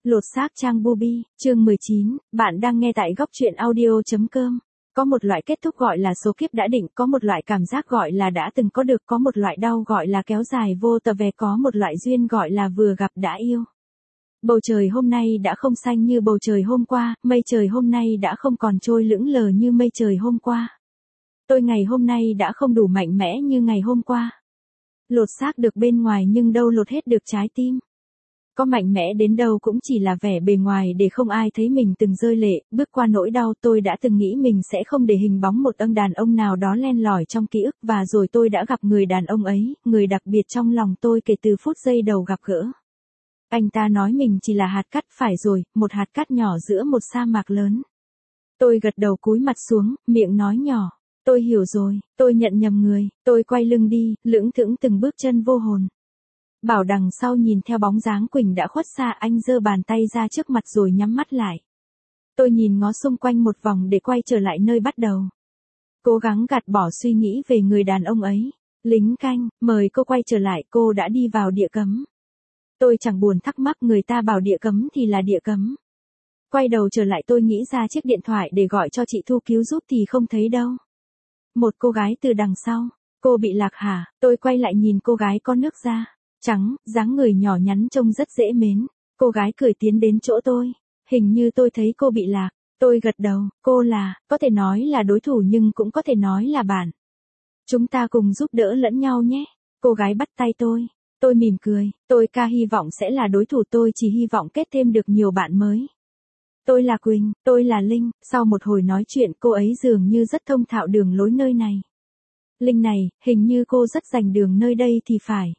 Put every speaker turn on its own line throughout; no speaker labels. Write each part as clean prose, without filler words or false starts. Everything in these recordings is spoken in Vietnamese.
Lột xác trang Bubi, chương 19, bạn đang nghe tại góc truyện audio.com. Có một loại kết thúc gọi là số kiếp đã định, có một loại cảm giác gọi là đã từng có được, có một loại đau gọi là kéo dài vô tờ về, có một loại duyên gọi là vừa gặp đã yêu. Bầu trời hôm nay đã không xanh như bầu trời hôm qua, mây trời hôm nay đã không còn trôi lững lờ như mây trời hôm qua. Tôi ngày hôm nay đã không đủ mạnh mẽ như ngày hôm qua. Lột xác được bên ngoài nhưng đâu lột hết được trái tim. Có mạnh mẽ đến đâu cũng chỉ là vẻ bề ngoài để không ai thấy mình từng rơi lệ, bước qua nỗi đau. Tôi đã từng nghĩ mình sẽ không để hình bóng một ông đàn ông nào đó len lỏi trong ký ức, và rồi tôi đã gặp người đàn ông ấy, người đặc biệt trong lòng tôi kể từ phút giây đầu gặp gỡ. Anh ta nói mình chỉ là hạt cát, phải rồi, một hạt cát nhỏ giữa một sa mạc lớn. Tôi gật đầu cúi mặt xuống, miệng nói nhỏ. Tôi hiểu rồi, tôi nhận nhầm người, tôi quay lưng đi, lững thững từng bước chân vô hồn. Bảo đằng sau nhìn theo bóng dáng Quỳnh đã khuất xa, anh giơ bàn tay ra trước mặt rồi nhắm mắt lại. Tôi nhìn ngó xung quanh một vòng để quay trở lại nơi bắt đầu. Cố gắng gạt bỏ suy nghĩ về người đàn ông ấy. Lính canh, mời cô quay trở lại, cô đã đi vào địa cấm. Tôi chẳng buồn thắc mắc, người ta bảo địa cấm thì là địa cấm. Quay đầu trở lại, tôi nghĩ ra chiếc điện thoại để gọi cho chị Thu cứu giúp thì không thấy đâu. Một cô gái từ đằng sau. Cô bị lạc hả? Tôi quay lại nhìn cô gái có nước da trắng, dáng người nhỏ nhắn trông rất dễ mến. Cô gái cười tiến đến chỗ tôi. Hình như tôi thấy cô bị lạc. Tôi gật đầu, cô là, có thể nói là đối thủ nhưng cũng có thể nói là bạn. Chúng ta cùng giúp đỡ lẫn nhau nhé. Cô gái bắt tay tôi. Tôi mỉm cười, tôi hy vọng sẽ là đối thủ, tôi chỉ hy vọng kết thêm được nhiều bạn mới. Tôi là Quỳnh, tôi là Linh. Sau một hồi nói chuyện, cô ấy dường như rất thông thạo đường lối nơi này. Linh này, hình như cô rất rành đường nơi đây thì phải.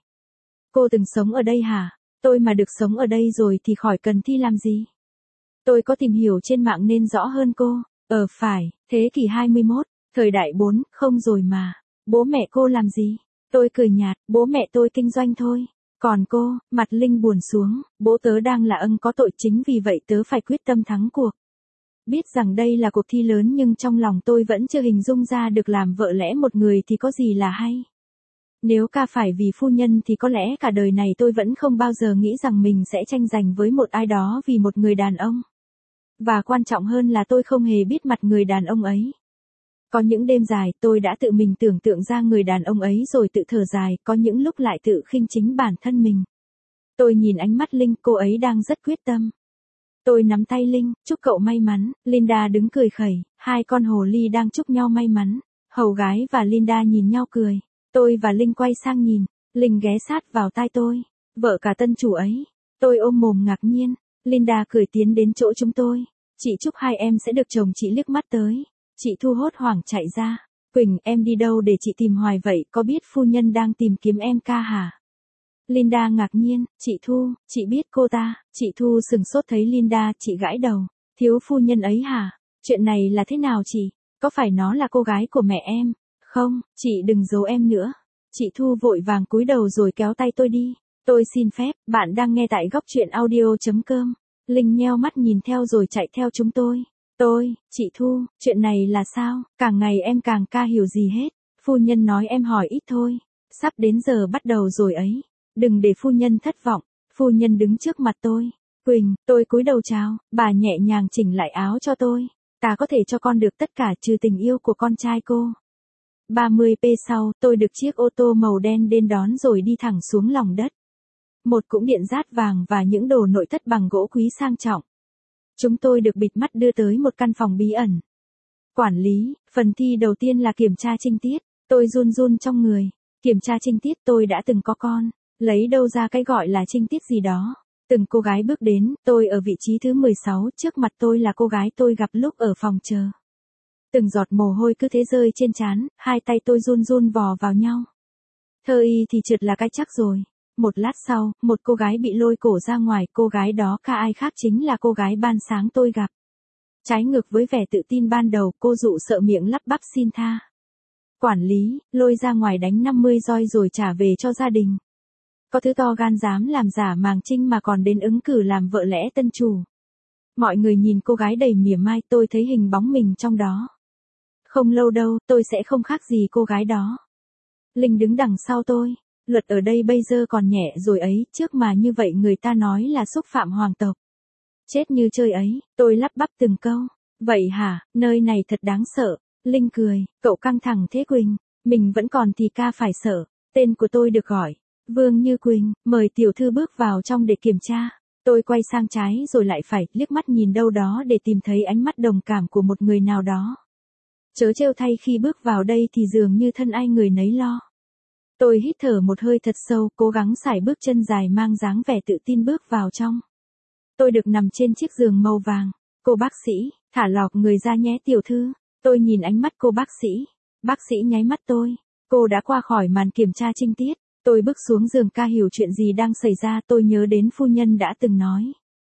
Cô từng sống ở đây hả? Tôi mà được sống ở đây rồi thì khỏi cần thi làm gì. Tôi có tìm hiểu trên mạng nên rõ hơn cô. Phải, thế kỷ 21, thời đại 4.0 rồi mà. Bố mẹ cô làm gì? Tôi cười nhạt, bố mẹ tôi kinh doanh thôi. Còn cô? Mặt Linh buồn xuống, bố tớ đang là có tội, chính vì vậy tớ phải quyết tâm thắng cuộc. Biết rằng đây là cuộc thi lớn nhưng trong lòng tôi vẫn chưa hình dung ra được làm vợ lẽ một người thì có gì là hay. Nếu phải vì phu nhân thì có lẽ cả đời này tôi vẫn không bao giờ nghĩ rằng mình sẽ tranh giành với một ai đó vì một người đàn ông. Và quan trọng hơn là tôi không hề biết mặt người đàn ông ấy. Có những đêm dài tôi đã tự mình tưởng tượng ra người đàn ông ấy rồi tự thở dài, có những lúc lại tự khinh chính bản thân mình. Tôi nhìn ánh mắt Linh, cô ấy đang rất quyết tâm. Tôi nắm tay Linh, chúc cậu may mắn. Linda đứng cười khẩy, hai con hồ ly đang chúc nhau may mắn. Hầu gái và Linda nhìn nhau cười. Tôi và Linh quay sang nhìn, Linh ghé sát vào tai tôi. Vợ cả tân chủ ấy. Tôi ôm mồm ngạc nhiên. Linda cười tiến đến chỗ chúng tôi. Chị chúc hai em sẽ được chồng. Chị liếc mắt tới. Chị Thu hốt hoảng chạy ra. Quỳnh, em đi đâu để chị tìm hoài vậy, có biết phu nhân đang tìm kiếm em ca hả? Linda ngạc nhiên, chị Thu, chị biết cô ta? Chị Thu sừng sốt thấy Linda, chị gãi đầu. Thiếu phu nhân ấy hả? Chuyện này là thế nào chị? Có phải nó là cô gái của mẹ em? Không, chị đừng giấu em nữa. Chị Thu vội vàng cúi đầu rồi kéo tay tôi đi. Tôi xin phép, bạn đang nghe tại góc truyện audio.com. Linh nheo mắt nhìn theo rồi chạy theo chúng tôi. Chị Thu, chuyện này là sao? Càng ngày em càng hiểu gì hết. Phu nhân nói em hỏi ít thôi. Sắp đến giờ bắt đầu rồi ấy. Đừng để phu nhân thất vọng. Phu nhân đứng trước mặt tôi. Quỳnh, tôi cúi đầu chào, bà nhẹ nhàng chỉnh lại áo cho tôi. Ta có thể cho con được tất cả trừ tình yêu của con trai cô. 30p sau, tôi được chiếc ô tô màu đen đến đón rồi đi thẳng xuống lòng đất. Một cũng điện rát vàng và những đồ nội thất bằng gỗ quý sang trọng. Chúng tôi được bịt mắt đưa tới một căn phòng bí ẩn. Quản lý, phần thi đầu tiên là kiểm tra trinh tiết. Tôi run run trong người. Kiểm tra trinh tiết, tôi đã từng có con. Lấy đâu ra cái gọi là trinh tiết gì đó. Từng cô gái bước đến, tôi ở vị trí thứ 16, trước mặt tôi là cô gái tôi gặp lúc ở phòng chờ. Từng giọt mồ hôi cứ thế rơi trên trán, hai tay tôi run run vò vào nhau. Thơ y thì trượt là cái chắc rồi. Một lát sau, một cô gái bị lôi cổ ra ngoài, cô gái đó ai khác chính là cô gái ban sáng tôi gặp. Trái ngược với vẻ tự tin ban đầu, cô dụ sợ miệng lắp bắp xin tha. Quản lý, lôi ra ngoài đánh 50 roi rồi trả về cho gia đình. Có thứ to gan dám làm giả màng trinh mà còn đến ứng cử làm vợ lẽ tân chủ. Mọi người nhìn cô gái đầy mỉa mai, tôi thấy hình bóng mình trong đó. Không lâu đâu, tôi sẽ không khác gì cô gái đó. Linh đứng đằng sau tôi. Luật ở đây bây giờ còn nhẹ rồi ấy, trước mà như vậy người ta nói là xúc phạm hoàng tộc. Chết như chơi ấy, tôi lắp bắp từng câu. Vậy hả, nơi này thật đáng sợ. Linh cười, cậu căng thẳng thế Quỳnh, mình vẫn còn thì ca phải sợ. Tên của tôi được gọi. Vương Như Quỳnh, mời tiểu thư bước vào trong để kiểm tra. Tôi quay sang trái rồi lại phải, liếc mắt nhìn đâu đó để tìm thấy ánh mắt đồng cảm của một người nào đó. Chớ trêu thay khi bước vào đây thì dường như thân ai người nấy lo. Tôi hít thở một hơi thật sâu, cố gắng sải bước chân dài mang dáng vẻ tự tin bước vào trong. Tôi được nằm trên chiếc giường màu vàng. Cô bác sĩ, thả lọc người ra nhé tiểu thư. Tôi nhìn ánh mắt cô bác sĩ. Bác sĩ nháy mắt tôi. Cô đã qua khỏi màn kiểm tra trinh tiết. Tôi bước xuống giường ca hiểu chuyện gì đang xảy ra, tôi nhớ đến phu nhân đã từng nói.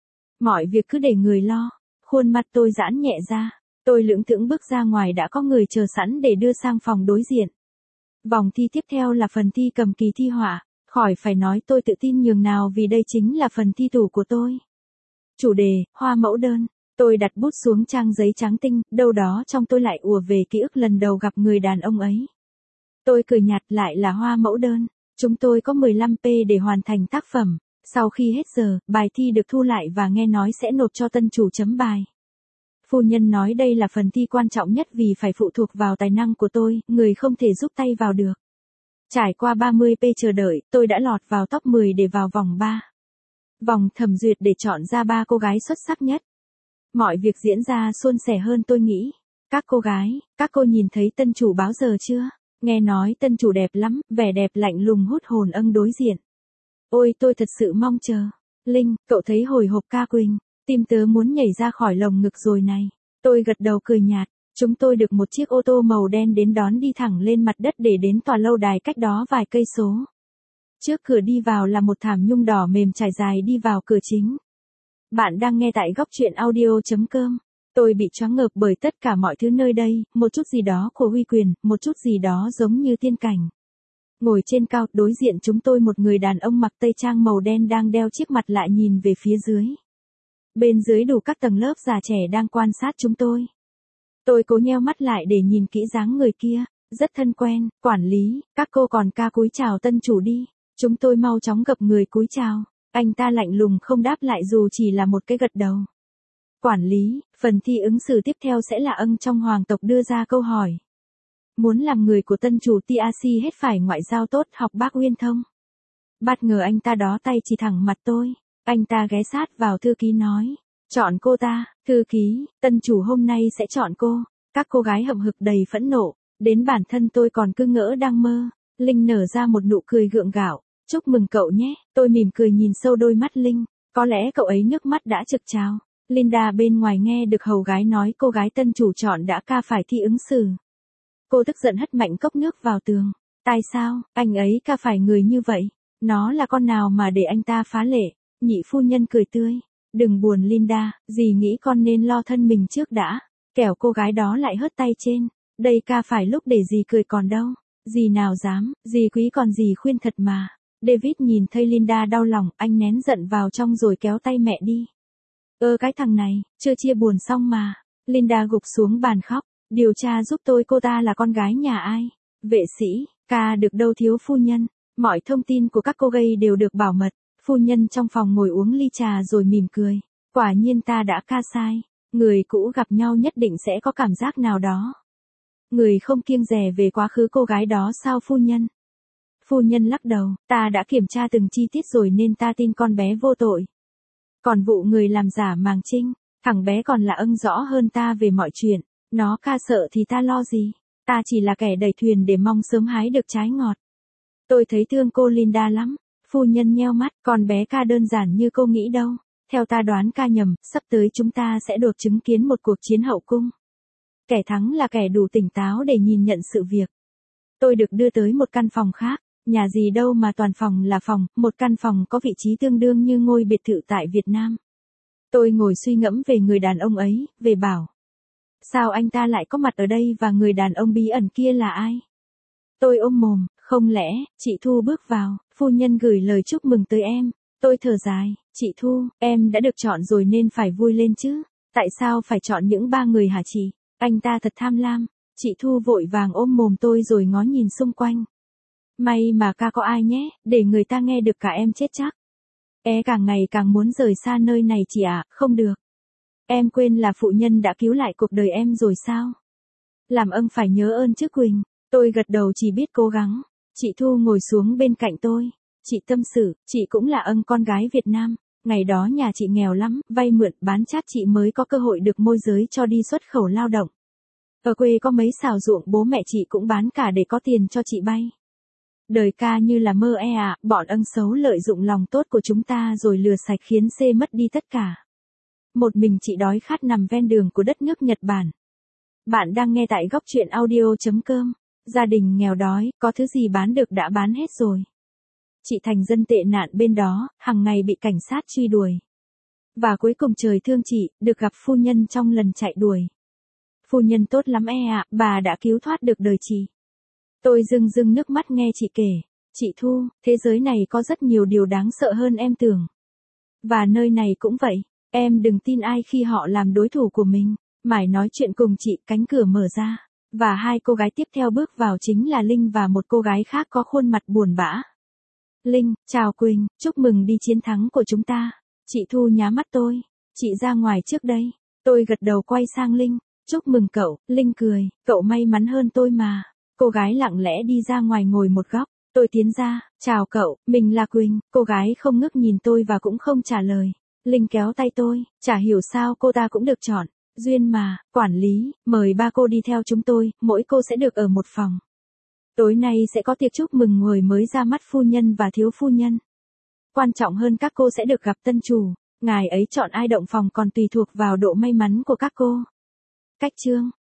Mọi việc cứ để người lo. Khuôn mặt tôi giãn nhẹ ra. Tôi lững thững bước ra ngoài, đã có người chờ sẵn để đưa sang phòng đối diện. Vòng thi tiếp theo là phần thi cầm kỳ thi họa. Khỏi phải nói tôi tự tin nhường nào vì đây chính là phần thi tủ của tôi. Chủ đề, hoa mẫu đơn. Tôi đặt bút xuống trang giấy trắng tinh, đâu đó trong tôi lại ùa về ký ức lần đầu gặp người đàn ông ấy. Tôi cười nhạt, lại là hoa mẫu đơn. Chúng tôi có 15p để hoàn thành tác phẩm. Sau khi hết giờ, bài thi được thu lại và nghe nói sẽ nộp cho tân chủ chấm bài. Phu nhân nói đây là phần thi quan trọng nhất vì phải phụ thuộc vào tài năng của tôi, người không thể giúp tay vào được. Trải qua 30p chờ đợi, tôi đã lọt vào top 10 để vào vòng 3. Vòng thẩm duyệt để chọn ra 3 cô gái xuất sắc nhất. Mọi việc diễn ra suôn sẻ hơn tôi nghĩ. Các cô gái, các cô nhìn thấy tân chủ báo giờ chưa? Nghe nói tân chủ đẹp lắm, vẻ đẹp lạnh lùng hút hồn âng đối diện. Ôi tôi thật sự mong chờ. Linh, cậu thấy hồi hộp ca Quỳnh, tim tớ muốn nhảy ra khỏi lồng ngực rồi này. Tôi gật đầu cười nhạt. Chúng tôi được một chiếc ô tô màu đen đến đón đi thẳng lên mặt đất để đến tòa lâu đài cách đó vài cây số. Trước cửa đi vào là một thảm nhung đỏ mềm trải dài đi vào cửa chính. Bạn đang nghe tại góc truyện audio.com. Tôi bị choáng ngợp bởi tất cả mọi thứ nơi đây, một chút gì đó của uy quyền, một chút gì đó giống như tiên cảnh. Ngồi trên cao, đối diện chúng tôi một người đàn ông mặc tây trang màu đen đang đeo chiếc mặt lại nhìn về phía dưới. Bên dưới đủ các tầng lớp già trẻ đang quan sát chúng tôi. Tôi cố nheo mắt lại để nhìn kỹ dáng người kia, rất thân quen, quản lý, các cô còn ca cúi chào tân chủ đi. Chúng tôi mau chóng gập người cúi chào. Anh ta lạnh lùng không đáp lại dù chỉ là một cái gật đầu. Quản lý, phần thi ứng xử tiếp theo sẽ là âng trong hoàng tộc đưa ra câu hỏi. Muốn làm người của tân chủ TRC hết phải ngoại giao tốt, học bác Uyên thông. Bất ngờ anh ta đó tay chỉ thẳng mặt tôi. Anh ta ghé sát vào thư ký nói. Chọn cô ta, thư ký, tân chủ hôm nay sẽ chọn cô. Các cô gái hậm hực đầy phẫn nộ. Đến bản thân tôi còn cứ ngỡ đang mơ. Linh nở ra một nụ cười gượng gạo. Chúc mừng cậu nhé, tôi mỉm cười nhìn sâu đôi mắt Linh. Có lẽ cậu ấy nước mắt đã trực trào. Linda bên ngoài nghe được hầu gái nói cô gái tân chủ chọn đã ca phải thi ứng xử. Cô tức giận hất mạnh cốc nước vào tường. Tại sao, anh ấy ca phải người như vậy? Nó là con nào mà để anh ta phá lệ? Nhị phu nhân cười tươi. Đừng buồn Linda, dì nghĩ con nên lo thân mình trước đã. Kẻo cô gái đó lại hớt tay trên. Đây ca phải lúc để dì cười còn đâu. Dì nào dám, dì quý còn dì khuyên thật mà. David nhìn thấy Linda đau lòng, anh nén giận vào trong rồi kéo tay mẹ đi. Cái thằng này, chưa chia buồn xong mà. Linda gục xuống bàn khóc. Điều tra giúp tôi cô ta là con gái nhà ai? Vệ sĩ, ca được đâu thiếu phu nhân. Mọi thông tin của các cô gay đều được bảo mật. Phu nhân trong phòng ngồi uống ly trà rồi mỉm cười. Quả nhiên ta đã ca sai. Người cũ gặp nhau nhất định sẽ có cảm giác nào đó. Người không kiêng dè về quá khứ cô gái đó sao phu nhân? Phu nhân lắc đầu, ta đã kiểm tra từng chi tiết rồi nên ta tin con bé vô tội. Còn vụ người làm giả màng trinh, thằng bé còn là âng rõ hơn ta về mọi chuyện. Nó ca sợ thì ta lo gì, ta chỉ là kẻ đẩy thuyền để mong sớm hái được trái ngọt. Tôi thấy thương cô Linda lắm. Phu nhân nheo mắt, con bé ca đơn giản như cô nghĩ đâu. Theo ta đoán ca nhầm, sắp tới chúng ta sẽ được chứng kiến một cuộc chiến hậu cung. Kẻ thắng là kẻ đủ tỉnh táo để nhìn nhận sự việc. Tôi được đưa tới một căn phòng khác. Nhà gì đâu mà toàn phòng là phòng, một căn phòng có vị trí tương đương như ngôi biệt thự tại Việt Nam. Tôi ngồi suy ngẫm về người đàn ông ấy, về Bảo. Sao anh ta lại có mặt ở đây và người đàn ông bí ẩn kia là ai? Tôi ôm mồm, không lẽ, chị Thu bước vào, phu nhân gửi lời chúc mừng tới em. Tôi thở dài, chị Thu, em đã được chọn rồi nên phải vui lên chứ. Tại sao phải chọn những 3 người hả chị? Anh ta thật tham lam. Chị Thu vội vàng ôm mồm tôi rồi ngó nhìn xung quanh. May mà ca có ai nhé, để người ta nghe được cả em chết chắc. Càng ngày càng muốn rời xa nơi này chị ạ, không được. Em quên là phụ nhân đã cứu lại cuộc đời em rồi sao? Làm ơn phải nhớ ơn chứ Quỳnh. Tôi gật đầu chỉ biết cố gắng. Chị Thu ngồi xuống bên cạnh tôi. Chị tâm sự, chị cũng là con gái Việt Nam. Ngày đó nhà chị nghèo lắm, vay mượn bán chát chị mới có cơ hội được môi giới cho đi xuất khẩu lao động. Ở quê có mấy xào ruộng bố mẹ chị cũng bán cả để có tiền cho chị bay. Đời ca như là mơ bọn xấu lợi dụng lòng tốt của chúng ta rồi lừa sạch khiến mất đi tất cả. Một mình chị đói khát nằm ven đường của đất nước Nhật Bản. Bạn đang nghe tại góc truyện audio.com. Gia đình nghèo đói, có thứ gì bán được đã bán hết rồi. Chị thành dân tệ nạn bên đó, hàng ngày bị cảnh sát truy đuổi. Và cuối cùng trời thương chị, được gặp phu nhân trong lần chạy đuổi. Phu nhân tốt lắm bà đã cứu thoát được đời chị. Tôi rưng rưng nước mắt nghe chị kể. Chị Thu, thế giới này có rất nhiều điều đáng sợ hơn em tưởng. Và nơi này cũng vậy, em đừng tin ai khi họ làm đối thủ của mình. Mải nói chuyện cùng chị, cánh cửa mở ra. Và hai cô gái tiếp theo bước vào chính là Linh và một cô gái khác có khuôn mặt buồn bã. Linh, chào Quỳnh, chúc mừng đi chiến thắng của chúng ta. Chị Thu nhá mắt tôi. Chị ra ngoài trước đây. Tôi gật đầu quay sang Linh. Chúc mừng cậu, Linh cười, cậu may mắn hơn tôi mà. Cô gái lặng lẽ đi ra ngoài ngồi một góc. Tôi tiến ra, chào cậu, mình là Quỳnh. Cô gái không ngước nhìn tôi và cũng không trả lời. Linh kéo tay tôi, chả hiểu sao cô ta cũng được chọn. Duyên mà, quản lý, mời ba cô đi theo chúng tôi, mỗi cô sẽ được ở một phòng. Tối nay sẽ có tiệc chúc mừng người mới ra mắt phu nhân và thiếu phu nhân. Quan trọng hơn các cô sẽ được gặp tân chủ, ngài ấy chọn ai động phòng còn tùy thuộc vào độ may mắn của các cô. Cách chương